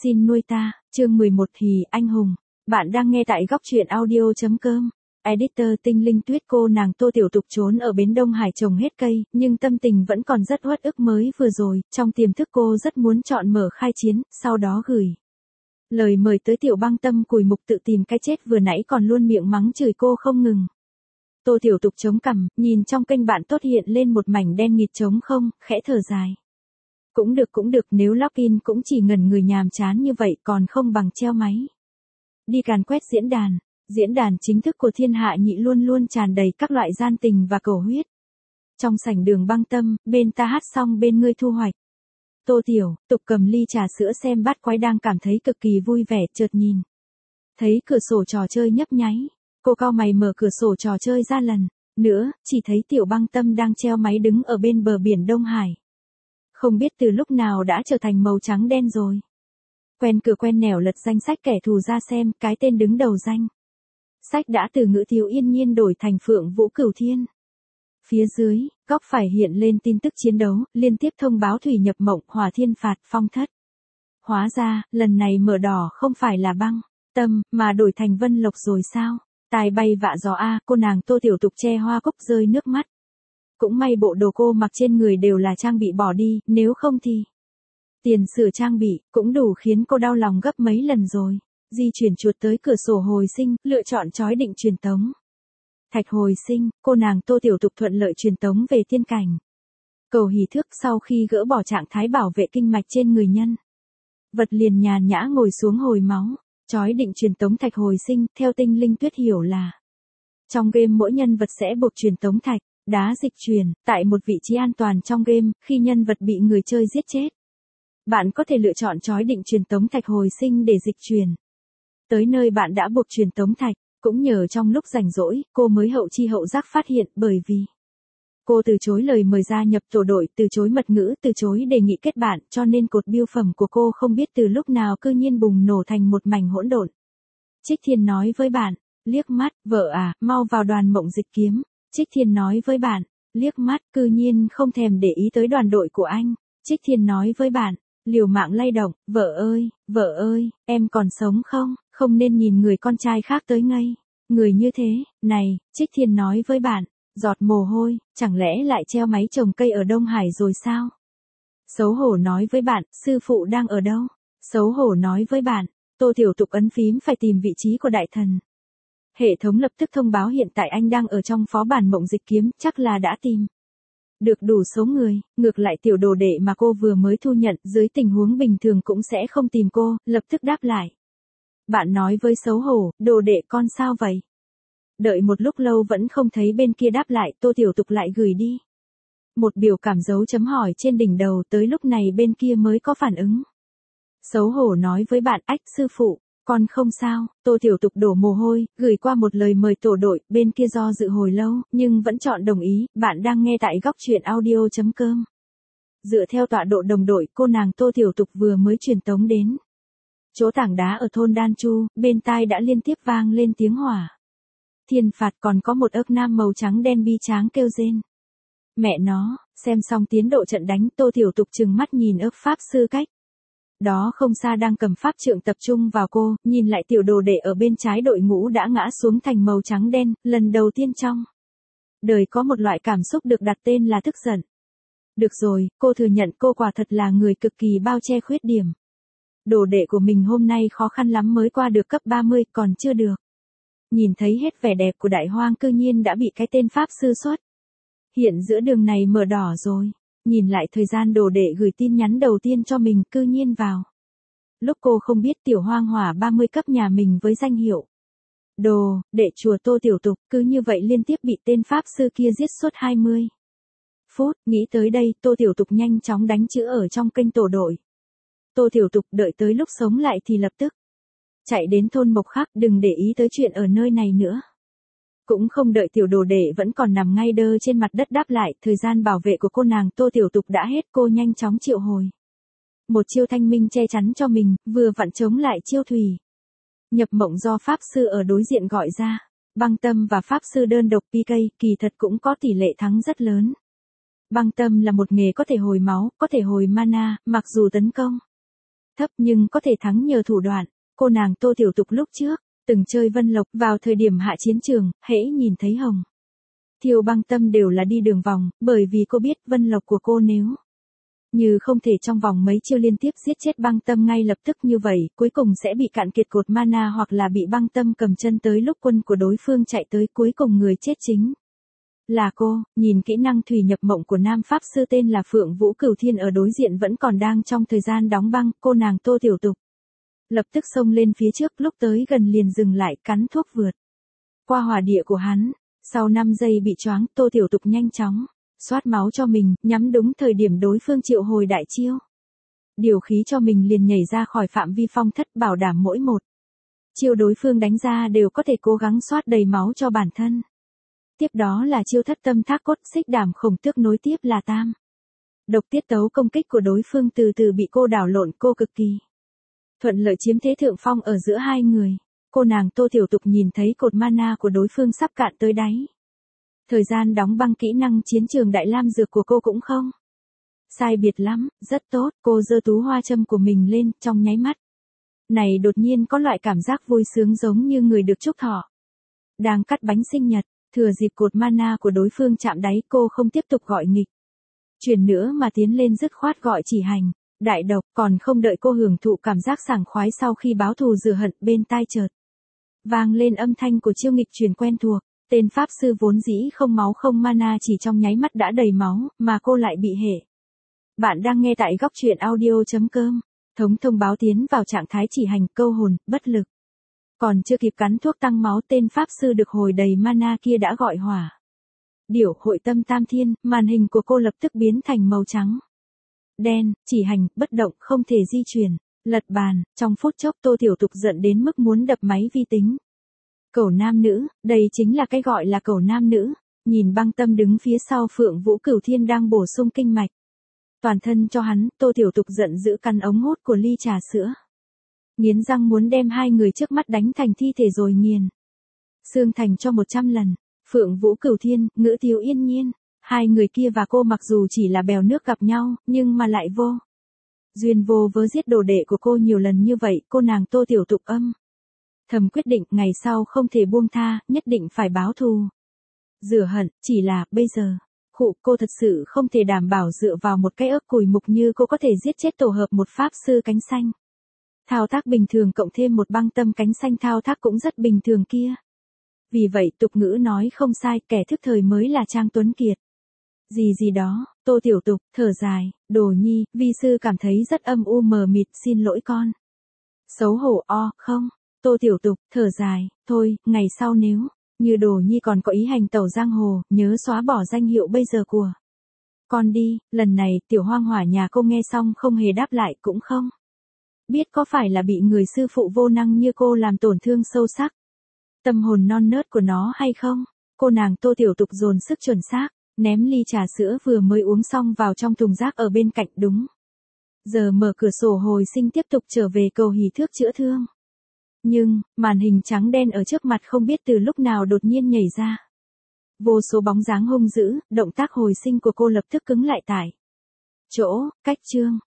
Xin nuôi ta, chương 11 thì anh hùng. Bạn đang nghe tại góc truyện audio.com. Editor Tinh Linh Tuyết. Cô nàng Tô Tiểu Tục trốn ở bến Đông Hải trồng hết cây, nhưng tâm tình vẫn còn rất uất ức mới vừa rồi, trong tiềm thức cô rất muốn chọn mở khai chiến, sau đó gửi lời mời tới Tiểu Băng Tâm cùi mục tự tìm cái chết vừa nãy còn luôn miệng mắng chửi cô không ngừng. Tô Tiểu Tục chống cằm, nhìn trong kênh bạn tốt hiện lên một mảnh đen nghịt trống không, khẽ thở dài. Cũng được, nếu login cũng chỉ ngẩn người nhàm chán như vậy còn không bằng treo máy. Đi càn quét diễn đàn chính thức của thiên hạ nhị luôn luôn tràn đầy các loại gian tình và cầu huyết. Trong sảnh Đường Băng Tâm, bên ta hát xong bên ngươi thu hoạch. Tô Tiểu Tục cầm ly trà sữa xem bát quái đang cảm thấy cực kỳ vui vẻ, chợt nhìn thấy cửa sổ trò chơi nhấp nháy. Cô cau mày mở cửa sổ trò chơi ra lần nữa, chỉ thấy Tiểu Băng Tâm đang treo máy đứng ở bên bờ biển Đông Hải. Không biết từ lúc nào đã trở thành màu trắng đen rồi. Quen cửa quen nẻo lật danh sách kẻ thù ra xem, cái tên đứng đầu danh sách đã từ Ngữ Thiếu Yên Nhiên đổi thành Phượng Vũ Cửu Thiên. Phía dưới, góc phải hiện lên tin tức chiến đấu, liên tiếp thông báo thủy nhập mộng, hỏa thiên phạt, phong thất. Hóa ra, lần này mở đỏ không phải là Băng Tâm, mà đổi thành Vân Lộc rồi sao? Tai bay vạ gió a, cô nàng Tô Tiểu Tục che hoa cúc rơi nước mắt. Cũng may bộ đồ cô mặc trên người đều là trang bị bỏ đi, nếu không thì tiền sửa trang bị cũng đủ khiến cô đau lòng gấp mấy lần rồi. Di chuyển chuột tới cửa sổ hồi sinh, lựa chọn chói định truyền tống. Thạch hồi sinh, cô nàng Tô Tiểu Tục thuận lợi truyền tống về tiên cảnh. Cầu hỷ thước sau khi gỡ bỏ trạng thái bảo vệ kinh mạch trên người nhân vật liền nhàn nhã ngồi xuống hồi máu. Chói định truyền tống thạch hồi sinh, theo Tinh Linh Tuyết hiểu là trong game mỗi nhân vật sẽ buộc truyền tống thạch đá dịch chuyển tại một vị trí an toàn trong game. Khi nhân vật bị người chơi giết chết, bạn có thể lựa chọn chói định truyền tống thạch hồi sinh để dịch chuyển tới nơi bạn đã buộc truyền tống thạch. Cũng nhờ trong lúc rảnh rỗi, cô mới hậu chi hậu giác phát hiện, bởi vì cô từ chối lời mời gia nhập tổ đội, từ chối mật ngữ, từ chối đề nghị kết bạn, cho nên cột bưu phẩm của cô không biết từ lúc nào cư nhiên bùng nổ thành một mảnh hỗn độn. Trích Thiên nói với bạn, liếc mắt, vợ à, mau vào đoàn Mộng Dịch Kiếm. Trích Thiên nói với bạn, liếc mắt, cư nhiên không thèm để ý tới đoàn đội của anh. Trích Thiên nói với bạn, liều mạng lay động, vợ ơi, em còn sống không? Không nên nhìn người con trai khác tới ngây người như thế. Này, Trích Thiên nói với bạn, giọt mồ hôi, chẳng lẽ lại treo máy trồng cây ở Đông Hải rồi sao? Xấu hổ nói với bạn, sư phụ đang ở đâu? Xấu hổ nói với bạn, Tô Tiểu Tục ấn phím phải tìm vị trí của đại thần. Hệ thống lập tức thông báo hiện tại anh đang ở trong phó bản Mộng Dịch Kiếm, chắc là đã tìm được đủ số người. Ngược lại tiểu đồ đệ mà cô vừa mới thu nhận, dưới tình huống bình thường cũng sẽ không tìm cô, lập tức đáp lại. Bạn nói với xấu hổ, đồ đệ con sao vậy? Đợi một lúc lâu vẫn không thấy bên kia đáp lại, Tô Tiểu Tục lại gửi đi một biểu cảm dấu chấm hỏi trên đỉnh đầu, tới lúc này bên kia mới có phản ứng. Xấu hổ nói với bạn, ách sư phụ, con không sao. Tô Tiểu Tục đổ mồ hôi, gửi qua một lời mời tổ đội, bên kia do dự hồi lâu, nhưng vẫn chọn đồng ý. Bạn đang nghe tại góc truyện audio.com. Dựa theo tọa độ đồng đội, cô nàng Tô Tiểu Tục vừa mới truyền tống đến chỗ tảng đá ở thôn Đan Chu, bên tai đã liên tiếp vang lên tiếng hỏa thiên phạt, còn có một ớt nam màu trắng đen bi tráng kêu rên. Mẹ nó, xem xong tiến độ trận đánh, Tô Tiểu Tục trừng mắt nhìn ớt pháp sư cách đó không xa đang cầm pháp trượng tập trung vào cô, nhìn lại tiểu đồ đệ ở bên trái đội ngũ đã ngã xuống thành màu trắng đen, lần đầu tiên trong đời có một loại cảm xúc được đặt tên là tức giận. Được rồi, cô thừa nhận cô quả thật là người cực kỳ bao che khuyết điểm. Đồ đệ của mình hôm nay khó khăn lắm mới qua được cấp 30, còn chưa được nhìn thấy hết vẻ đẹp của đại hoang, cư nhiên đã bị cái tên pháp sư xuất hiện giữa đường này mở đỏ rồi. Nhìn lại thời gian đồ đệ gửi tin nhắn đầu tiên cho mình, cư nhiên vào lúc cô không biết tiểu hoang hỏa 30 cấp nhà mình với danh hiệu đồ đệ chùa Tô Tiểu Tục, cứ như vậy liên tiếp bị tên pháp sư kia giết suốt 20 phút. Nghĩ tới đây, Tô Tiểu Tục nhanh chóng đánh chữ ở trong kênh tổ đội. Tô Tiểu Tục đợi tới lúc sống lại thì lập tức chạy đến thôn Mộc Khắc, đừng để ý tới chuyện ở nơi này nữa. Cũng không đợi tiểu đồ đệ vẫn còn nằm ngay đơ trên mặt đất đáp lại, thời gian bảo vệ của cô nàng Tô Tiểu Tục đã hết. Cô nhanh chóng triệu hồi một chiêu thanh minh che chắn cho mình, vừa vặn chống lại chiêu thủy nhập mộng do pháp sư ở đối diện gọi ra. Băng Tâm và pháp sư đơn độc PK, kỳ thật cũng có tỷ lệ thắng rất lớn. Băng Tâm là một nghề có thể hồi máu, có thể hồi mana, mặc dù tấn công thấp nhưng có thể thắng nhờ thủ đoạn. Cô nàng Tô Tiểu Tục lúc trước, từng chơi Vân Lộc vào thời điểm hạ chiến trường, hễ nhìn thấy Hồng Thiêu Băng Tâm đều là đi đường vòng, bởi vì cô biết Vân Lộc của cô nếu như không thể trong vòng mấy chiêu liên tiếp giết chết Băng Tâm ngay lập tức như vậy, cuối cùng sẽ bị cạn kiệt cột mana hoặc là bị Băng Tâm cầm chân tới lúc quân của đối phương chạy tới, cuối cùng người chết chính là cô. Nhìn kỹ năng thủy nhập mộng của nam pháp sư tên là Phượng Vũ Cửu Thiên ở đối diện vẫn còn đang trong thời gian đóng băng, cô nàng Tô Tiểu Tục lập tức xông lên phía trước, lúc tới gần liền dừng lại, cắn thuốc vượt qua hỏa địa của hắn. Sau 5 giây bị choáng, Tô Tiểu Tục nhanh chóng xoát máu cho mình, nhắm đúng thời điểm đối phương triệu hồi đại chiêu. Điều khí cho mình liền nhảy ra khỏi phạm vi phong thất, bảo đảm mỗi một chiêu đối phương đánh ra đều có thể cố gắng xoát đầy máu cho bản thân. Tiếp đó là chiêu thất tâm thác cốt xích đảm khổng tước, nối tiếp là tam độc tiết tấu công kích của đối phương từ từ bị cô đảo lộn, cô cực kỳ thuận lợi chiếm thế thượng phong ở giữa hai người. Cô nàng Tô Tiểu Tục nhìn thấy cột mana của đối phương sắp cạn tới đáy. Thời gian đóng băng kỹ năng chiến trường đại lam dược của cô cũng không sai biệt lắm, rất tốt. Cô giơ tú hoa châm của mình lên, trong nháy mắt này đột nhiên có loại cảm giác vui sướng giống như người được chúc thọ đang cắt bánh sinh nhật. Thừa dịp cột mana của đối phương chạm đáy, cô không tiếp tục gọi nghịch chuyển nữa mà tiến lên dứt khoát gọi chỉ hành đại độc. Còn không đợi cô hưởng thụ cảm giác sảng khoái sau khi báo thù rửa hận, bên tai chợt vang lên âm thanh của chiêu nghịch chuyển quen thuộc. Tên pháp sư vốn dĩ không máu không mana chỉ trong nháy mắt đã đầy máu, mà cô lại bị hệ. Bạn đang nghe tại góc truyện audio.com. Thống thông báo tiến vào trạng thái chỉ hành, câu hồn, bất lực. Còn chưa kịp cắn thuốc tăng máu, tên pháp sư được hồi đầy mana kia đã gọi hỏa điểu hội tâm tam thiên. Màn hình của cô lập tức biến thành màu trắng đen, chỉ hành, bất động, không thể di chuyển, lật bàn. Trong phút chốc Tô Tiểu Tục giận đến mức muốn đập máy vi tính. Cẩu nam nữ, đây chính là cái gọi là cẩu nam nữ. Nhìn Băng Tâm đứng phía sau Phượng Vũ Cửu Thiên đang bổ sung kinh mạch toàn thân cho hắn, Tô Tiểu Tục giận dữ cắn ống hút của ly trà sữa, nghiến răng muốn đem hai người trước mắt đánh thành thi thể rồi nghiền xương thành cho 100 lần. Phượng Vũ Cửu Thiên, Ngữ Thiếu Yên Nhiên, hai người kia và cô mặc dù chỉ là bèo nước gặp nhau, nhưng mà lại vô duyên vô vớ giết đồ đệ của cô nhiều lần như vậy. Cô nàng Tô Tiểu Tục âm thầm quyết định ngày sau không thể buông tha, nhất định phải báo thù rửa hận. Chỉ là bây giờ cô thật sự không thể đảm bảo dựa vào một cái ớt cùi mục như cô có thể giết chết tổ hợp một pháp sư cánh xanh thao tác bình thường cộng thêm một Băng Tâm cánh xanh thao tác cũng rất bình thường kia. Vì vậy tục ngữ nói không sai, kẻ thức thời mới là Trang Tuấn Kiệt. Gì đó. Tô Tiểu Tục thở dài, Đồ Nhi, vi sư cảm thấy rất âm u mờ mịt, xin lỗi con. Xấu hổ không. Tô Tiểu Tục thở dài, thôi, ngày sau nếu như Đồ Nhi còn có ý hành tẩu giang hồ, nhớ xóa bỏ danh hiệu bây giờ của con đi. Lần này Tiểu Hoang Hỏa nhà cô nghe xong không hề đáp lại, cũng không biết có phải là bị người sư phụ vô năng như cô làm tổn thương sâu sắc tâm hồn non nớt của nó hay không. Cô nàng Tô Tiểu Tục dồn sức chuẩn xác, ném ly trà sữa vừa mới uống xong vào trong thùng rác ở bên cạnh. Đúng giờ mở cửa sổ hồi sinh tiếp tục trở về cầu hỉ thước chữa thương. Nhưng, màn hình trắng đen ở trước mặt không biết từ lúc nào đột nhiên nhảy ra vô số bóng dáng hung dữ. Động tác hồi sinh của cô lập tức cứng lại tại chỗ. Cách chương